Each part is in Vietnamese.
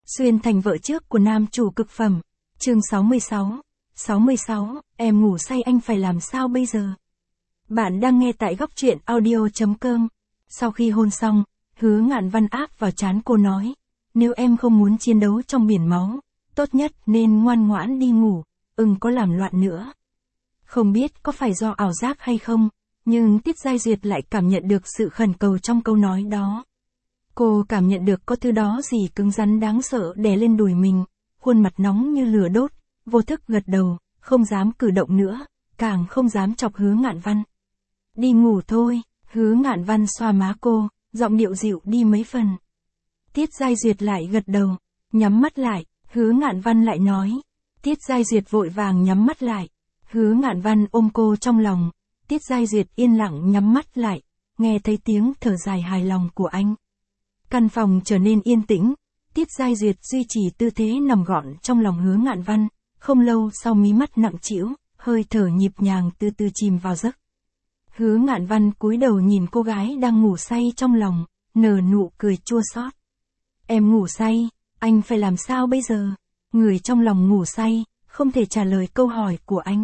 Xuyên thành vợ trước của nam chủ cực phẩm. Chương 66. 66, em ngủ say anh phải làm sao bây giờ? Bạn đang nghe tại góc truyện audio.com. Sau khi hôn xong, Hứa Ngạn Văn áp vào trán cô nói, nếu em không muốn chiến đấu trong biển máu, tốt nhất nên ngoan ngoãn đi ngủ, có làm loạn nữa. Không biết có phải do ảo giác hay không, nhưng Tiết Giai Duyệt lại cảm nhận được sự khẩn cầu trong câu nói đó. Cô cảm nhận được có thứ đó gì cứng rắn đáng sợ đè lên đùi mình, khuôn mặt nóng như lửa đốt, vô thức gật đầu, không dám cử động nữa, càng không dám chọc Hứa Ngạn Văn. Đi ngủ thôi, Hứa Ngạn Văn xoa má cô, giọng điệu dịu đi mấy phần. Tiết Giai Duyệt lại gật đầu, nhắm mắt lại, Hứa Ngạn Văn lại nói. Tiết Giai Duyệt vội vàng nhắm mắt lại, Hứa Ngạn Văn ôm cô trong lòng, Tiết Giai Duyệt yên lặng nhắm mắt lại, nghe thấy tiếng thở dài hài lòng của anh. Căn phòng trở nên yên tĩnh, Tiết Giai Duyệt duy trì tư thế nằm gọn trong lòng Hứa Ngạn Văn, không lâu sau mí mắt nặng trĩu, hơi thở nhịp nhàng từ từ chìm vào giấc. Hứa Ngạn Văn cúi đầu nhìn cô gái đang ngủ say trong lòng, nở nụ cười chua xót. Em ngủ say, anh phải làm sao bây giờ? Người trong lòng ngủ say, không thể trả lời câu hỏi của anh.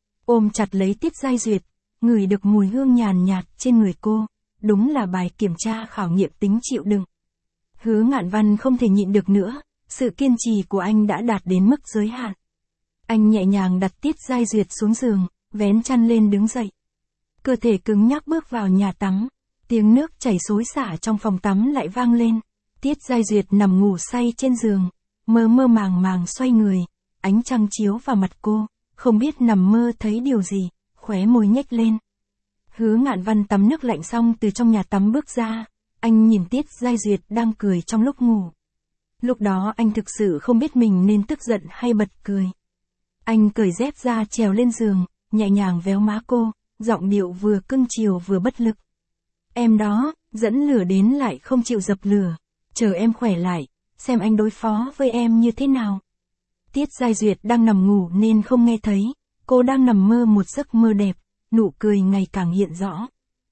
Ôm chặt lấy Tiết Giai Duyệt, ngửi được mùi hương nhàn nhạt trên người cô, đúng là bài kiểm tra khảo nghiệm tính chịu đựng. Hứa Ngạn Văn không thể nhịn được nữa, sự kiên trì của anh đã đạt đến mức giới hạn. Anh nhẹ nhàng đặt Tiết Giai Duyệt xuống giường, vén chăn lên đứng dậy. Cơ thể cứng nhắc bước vào nhà tắm, tiếng nước chảy xối xả trong phòng tắm lại vang lên. Tiết Giai Duyệt nằm ngủ say trên giường, mơ mơ màng màng xoay người, ánh trăng chiếu vào mặt cô, không biết nằm mơ thấy điều gì, khóe môi nhếch lên. Hứa Ngạn Văn tắm nước lạnh xong từ trong nhà tắm bước ra, anh nhìn Tiết Giai Duyệt đang cười trong lúc ngủ. Lúc đó anh thực sự không biết mình nên tức giận hay bật cười. Anh cởi dép ra trèo lên giường, nhẹ nhàng véo má cô, giọng điệu vừa cưng chiều vừa bất lực. Em đó, dẫn lửa đến lại không chịu dập lửa, chờ em khỏe lại, xem anh đối phó với em như thế nào. Tiết Giai Duyệt đang nằm ngủ nên không nghe thấy, cô đang nằm mơ một giấc mơ đẹp, nụ cười ngày càng hiện rõ.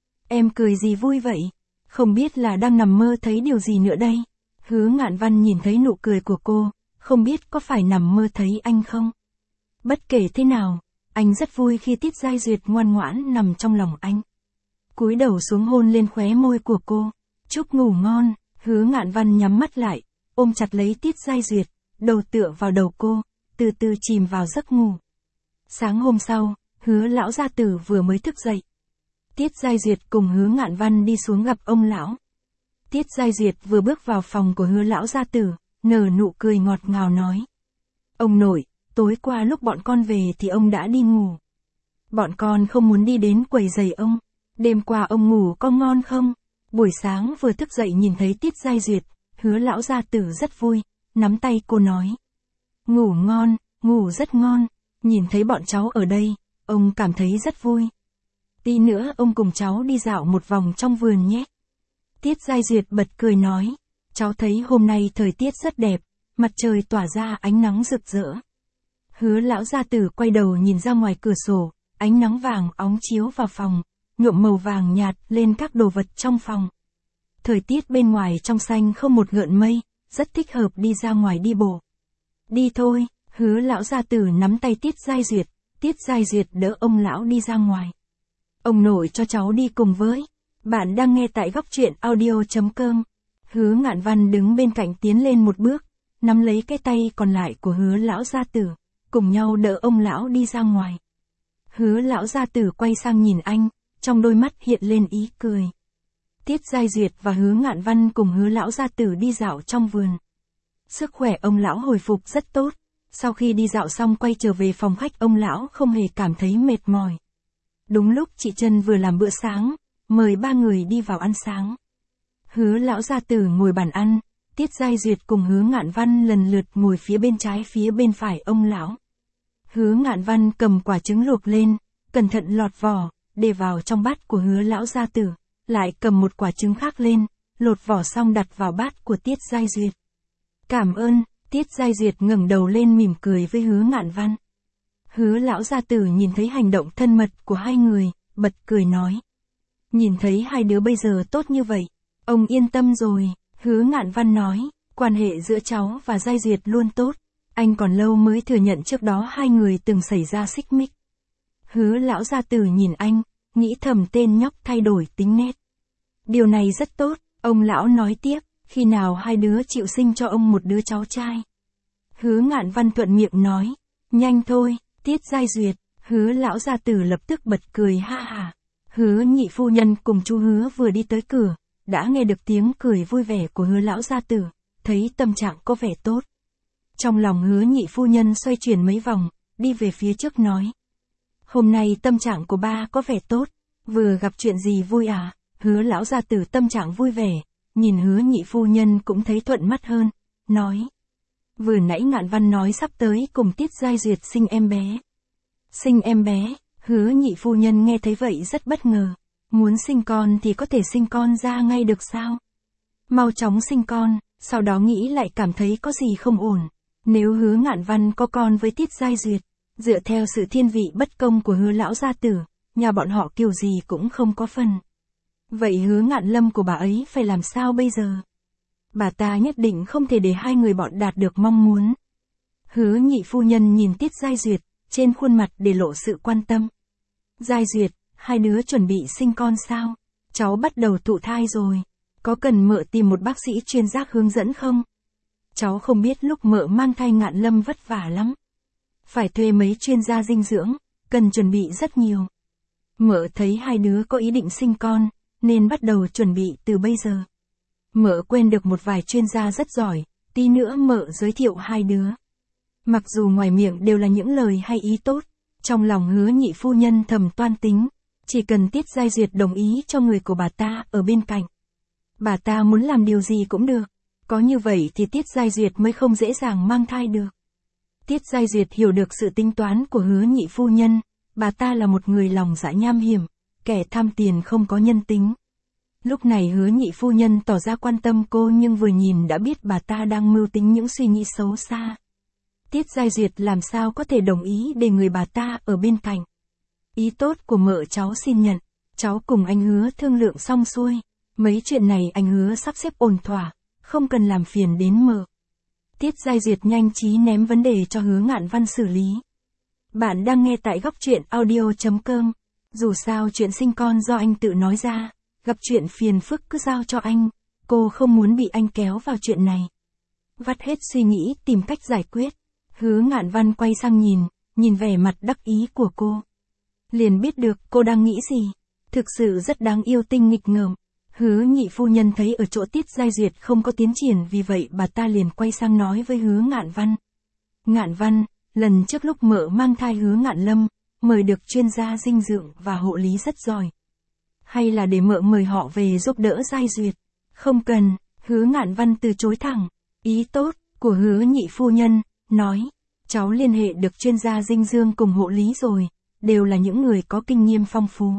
Em cười gì vui vậy? Không biết là đang nằm mơ thấy điều gì nữa đây? Hứa Ngạn Văn nhìn thấy nụ cười của cô, không biết có phải nằm mơ thấy anh không? Bất kể thế nào, anh rất vui khi Tiết Giai Duyệt ngoan ngoãn nằm trong lòng anh. Cúi đầu xuống hôn lên khóe môi của cô. Chúc ngủ ngon, Hứa Ngạn Văn nhắm mắt lại, ôm chặt lấy Tiết Giai Duyệt, đầu tựa vào đầu cô, từ từ chìm vào giấc ngủ. Sáng hôm sau, Hứa lão gia tử vừa mới thức dậy. Tiết Giai Duyệt cùng Hứa Ngạn Văn đi xuống gặp ông lão. Tiết Giai Duyệt vừa bước vào phòng của Hứa lão gia tử, nở nụ cười ngọt ngào nói. Ông nội, tối qua lúc bọn con về thì ông đã đi ngủ. Bọn con không muốn đi đến quấy rầy ông. Đêm qua ông ngủ có ngon không? Buổi sáng vừa thức dậy nhìn thấy Tiết Giai Duyệt, Hứa lão gia tử rất vui, nắm tay cô nói. Ngủ ngon, ngủ rất ngon, nhìn thấy bọn cháu ở đây, ông cảm thấy rất vui. Tí nữa ông cùng cháu đi dạo một vòng trong vườn nhé. Tiết Giai Duyệt bật cười nói, cháu thấy hôm nay thời tiết rất đẹp, mặt trời tỏa ra ánh nắng rực rỡ. Hứa lão gia tử quay đầu nhìn ra ngoài cửa sổ, ánh nắng vàng óng chiếu vào phòng, nhuộm màu vàng nhạt lên các đồ vật trong phòng. Thời tiết bên ngoài trong xanh không một gợn mây, rất thích hợp đi ra ngoài đi bộ. Đi thôi, Hứa lão gia tử nắm tay Tiết Giai Duyệt đỡ ông lão đi ra ngoài. Ông nội cho cháu đi cùng với. Bạn đang nghe tại góc truyện audio.com. Hứa Ngạn Văn đứng bên cạnh tiến lên một bước, nắm lấy cái tay còn lại của Hứa lão gia tử, cùng nhau đỡ ông lão đi ra ngoài. Hứa lão gia tử quay sang nhìn anh, trong đôi mắt hiện lên ý cười. Tiết Giai Duyệt và Hứa Ngạn Văn cùng Hứa lão gia tử đi dạo trong vườn. Sức khỏe ông lão hồi phục rất tốt, sau khi đi dạo xong quay trở về phòng khách ông lão không hề cảm thấy mệt mỏi. Đúng lúc chị Trân vừa làm bữa sáng, mời ba người đi vào ăn sáng. Hứa lão gia tử ngồi bàn ăn, Tiết Giai Duyệt cùng Hứa Ngạn Văn lần lượt ngồi phía bên trái phía bên phải ông lão. Hứa Ngạn Văn cầm quả trứng luộc lên, cẩn thận lọt vỏ, để vào trong bát của Hứa lão gia tử, lại cầm một quả trứng khác lên, lột vỏ xong đặt vào bát của Tiết Giai Duyệt. Cảm ơn, Tiết Giai Duyệt ngẩng đầu lên mỉm cười với Hứa Ngạn Văn. Hứa lão gia tử nhìn thấy hành động thân mật của hai người, bật cười nói. Nhìn thấy hai đứa bây giờ tốt như vậy, ông yên tâm rồi, Hứa Ngạn Văn nói. Quan hệ giữa cháu và Giai Duyệt luôn tốt, anh còn lâu mới thừa nhận trước đó hai người từng xảy ra xích mích. Hứa lão gia tử nhìn anh, nghĩ thầm tên nhóc thay đổi tính nết. Điều này rất tốt, ông lão nói tiếp, khi nào hai đứa chịu sinh cho ông một đứa cháu trai. Hứa Ngạn Văn thuận miệng nói, nhanh thôi, Tiết Giai Duyệt. Hứa lão gia tử lập tức bật cười ha hả. Hứa nhị phu nhân cùng chú Hứa vừa đi tới cửa, đã nghe được tiếng cười vui vẻ của Hứa lão gia tử, thấy tâm trạng có vẻ tốt. Trong lòng Hứa nhị phu nhân xoay chuyển mấy vòng, đi về phía trước nói. Hôm nay tâm trạng của ba có vẻ tốt, vừa gặp chuyện gì vui à? Hứa lão gia tử tâm trạng vui vẻ, nhìn Hứa nhị phu nhân cũng thấy thuận mắt hơn, nói. Vừa nãy Ngạn Văn nói sắp tới cùng Tiết Giai Duyệt sinh em bé. Sinh em bé, Hứa nhị phu nhân nghe thấy vậy rất bất ngờ. Muốn sinh con thì có thể sinh con ra ngay được sao? Mau chóng sinh con, sau đó nghĩ lại cảm thấy có gì không ổn. Nếu Hứa Ngạn Văn có con với Tiết Giai Duyệt, dựa theo sự thiên vị bất công của Hứa lão gia tử, nhà bọn họ kiểu gì cũng không có phần. Vậy Hứa Ngạn Lâm của bà ấy phải làm sao bây giờ? Bà ta nhất định không thể để hai người bọn đạt được mong muốn. Hứa nhị phu nhân nhìn Tiết Giai Duyệt, trên khuôn mặt để lộ sự quan tâm. Giai Duyệt, hai đứa chuẩn bị sinh con sao? Cháu bắt đầu thụ thai rồi. Có cần mợ tìm một bác sĩ chuyên giác hướng dẫn không? Cháu không biết lúc mợ mang thai Ngạn Lâm vất vả lắm. Phải thuê mấy chuyên gia dinh dưỡng, cần chuẩn bị rất nhiều. Mợ thấy hai đứa có ý định sinh con, nên bắt đầu chuẩn bị từ bây giờ. Mợ quen được một vài chuyên gia rất giỏi, tí nữa mợ giới thiệu hai đứa. Mặc dù ngoài miệng đều là những lời hay ý tốt, trong lòng Hứa nhị phu nhân thầm toan tính, chỉ cần Tiết Giai Duyệt đồng ý cho người của bà ta ở bên cạnh. Bà ta muốn làm điều gì cũng được, có như vậy thì Tiết Giai Duyệt mới không dễ dàng mang thai được. Tiết Giai Duyệt hiểu được sự tính toán của Hứa nhị phu nhân, bà ta là một người lòng dạ nham hiểm, kẻ tham tiền không có nhân tính. Lúc này Hứa nhị phu nhân tỏ ra quan tâm cô nhưng vừa nhìn đã biết bà ta đang mưu tính những suy nghĩ xấu xa. Tiết Giai Duyệt làm sao có thể đồng ý để người bà ta ở bên cạnh. Ý tốt của mợ cháu xin nhận, cháu cùng anh Hứa thương lượng xong xuôi. Mấy chuyện này anh Hứa sắp xếp ổn thỏa, không cần làm phiền đến mợ. Tiết Giai Duyệt nhanh trí ném vấn đề cho Hứa Ngạn Văn xử lý. Bạn đang nghe tại góc truyện audio.com. Dù sao chuyện sinh con do anh tự nói ra, gặp chuyện phiền phức cứ giao cho anh, cô không muốn bị anh kéo vào chuyện này. Vắt hết suy nghĩ tìm cách giải quyết. Hứa Ngạn Văn quay sang nhìn vẻ mặt đắc ý của cô. Liền biết được cô đang nghĩ gì. Thực sự rất đáng yêu tinh nghịch ngợm. Hứa nhị phu nhân thấy ở chỗ Tiết Giai Duyệt không có tiến triển vì vậy bà ta liền quay sang nói với Hứa Ngạn Văn. Ngạn Văn, lần trước lúc mợ mang thai Hứa Ngạn Lâm, mời được chuyên gia dinh dưỡng và hộ lý rất giỏi. Hay là để mợ mời họ về giúp đỡ Giai Duyệt? Không cần, Hứa Ngạn Văn từ chối thẳng. Ý tốt của Hứa nhị phu nhân, nói, cháu liên hệ được chuyên gia dinh dưỡng cùng hộ lý rồi, đều là những người có kinh nghiệm phong phú.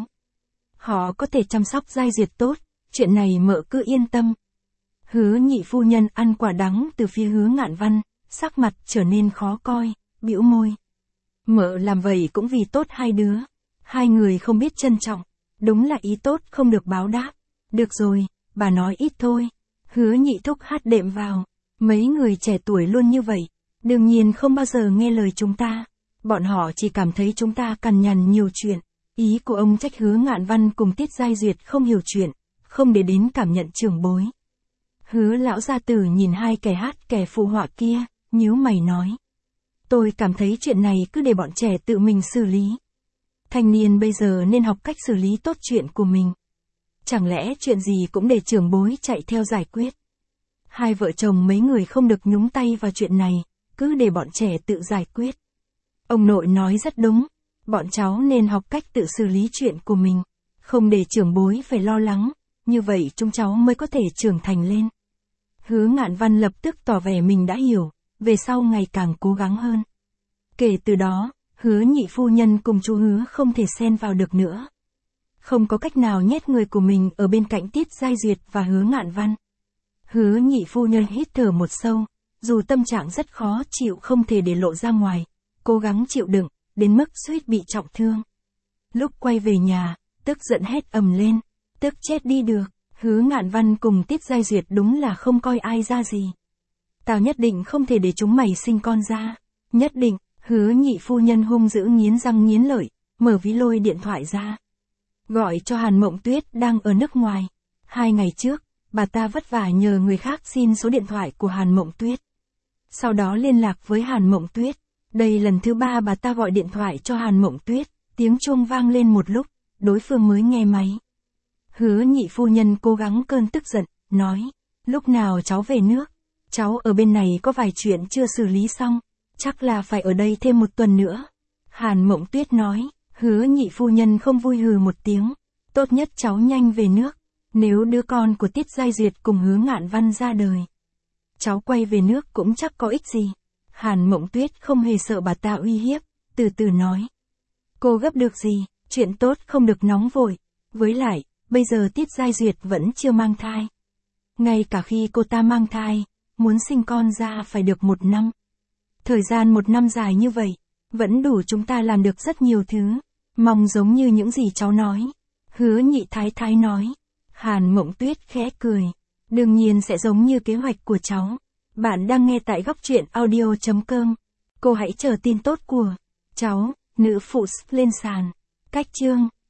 Họ có thể chăm sóc Giai Duyệt tốt, chuyện này mợ cứ yên tâm. Hứa nhị phu nhân ăn quả đắng từ phía Hứa Ngạn Văn, sắc mặt trở nên khó coi, bĩu môi. Mợ làm vậy cũng vì tốt hai đứa. Hai người không biết trân trọng, đúng là ý tốt không được báo đáp. Được rồi, bà nói ít thôi. Hứa nhị thúc hát đệm vào. Mấy người trẻ tuổi luôn như vậy, đương nhiên không bao giờ nghe lời chúng ta. Bọn họ chỉ cảm thấy chúng ta cằn nhằn nhiều chuyện. Ý của ông trách Hứa Ngạn Văn cùng Tiết Giai Duyệt không hiểu chuyện, không để đến cảm nhận trưởng bối. Hứa lão gia tử nhìn hai kẻ hát kẻ phụ họa kia, nhíu mày nói. Tôi cảm thấy chuyện này cứ để bọn trẻ tự mình xử lý. Thanh niên bây giờ nên học cách xử lý tốt chuyện của mình. Chẳng lẽ chuyện gì cũng để trưởng bối chạy theo giải quyết. Hai vợ chồng mấy người không được nhúng tay vào chuyện này, cứ để bọn trẻ tự giải quyết. Ông nội nói rất đúng, bọn cháu nên học cách tự xử lý chuyện của mình, không để trưởng bối phải lo lắng, như vậy chúng cháu mới có thể trưởng thành lên. Hứa Ngạn Văn lập tức tỏ vẻ mình đã hiểu, về sau ngày càng cố gắng hơn. Kể từ đó, Hứa nhị phu nhân cùng chú Hứa không thể xen vào được nữa. Không có cách nào nhét người của mình ở bên cạnh Tiết Giai Duyệt và Hứa Ngạn Văn. Hứa nhị phu nhân hít thở một sâu, dù tâm trạng rất khó chịu không thể để lộ ra ngoài, cố gắng chịu đựng, đến mức suýt bị trọng thương. Lúc quay về nhà, tức giận hét ầm lên, tức chết đi được. Hứa Ngạn Văn cùng Tiết Giai Duyệt đúng là không coi ai ra gì. Tao nhất định không thể để chúng mày sinh con ra. Nhất định, Hứa Nhị phu nhân hung dữ nghiến răng nghiến lợi, mở ví lôi điện thoại ra. Gọi cho Hàn Mộng Tuyết đang ở nước ngoài. 2 ngày trước, bà ta vất vả nhờ người khác xin số điện thoại của Hàn Mộng Tuyết. Sau đó liên lạc với Hàn Mộng Tuyết. Đây lần thứ 3 bà ta gọi điện thoại cho Hàn Mộng Tuyết, tiếng chuông vang lên một lúc, đối phương mới nghe máy. Hứa Nhị phu nhân cố gắng cơn tức giận, nói, lúc nào cháu về nước? Cháu ở bên này có vài chuyện chưa xử lý xong, chắc là phải ở đây thêm 1 tuần nữa. Hàn Mộng Tuyết nói, Hứa Nhị phu nhân không vui hừ một tiếng, tốt nhất cháu nhanh về nước, nếu đứa con của Tiết Giai Duyệt cùng Hứa Ngạn Văn ra đời. Cháu quay về nước cũng chắc có ích gì. Hàn Mộng Tuyết không hề sợ bà ta uy hiếp, từ từ nói. Cô gấp được gì, chuyện tốt không được nóng vội. Với lại, bây giờ Tiết Giai Duyệt vẫn chưa mang thai. Ngay cả khi cô ta mang thai, muốn sinh con ra phải được 1 năm. Thời gian 1 năm dài như vậy, vẫn đủ chúng ta làm được rất nhiều thứ. Mong giống như những gì cháu nói. Hứa Nhị thái thái nói. Hàn Mộng Tuyết khẽ cười. Đương nhiên sẽ giống như kế hoạch của cháu. Bạn đang nghe tại góc truyện audio.com. Cô hãy chờ tin tốt của cháu, nữ phụ lên sàn. Cách chương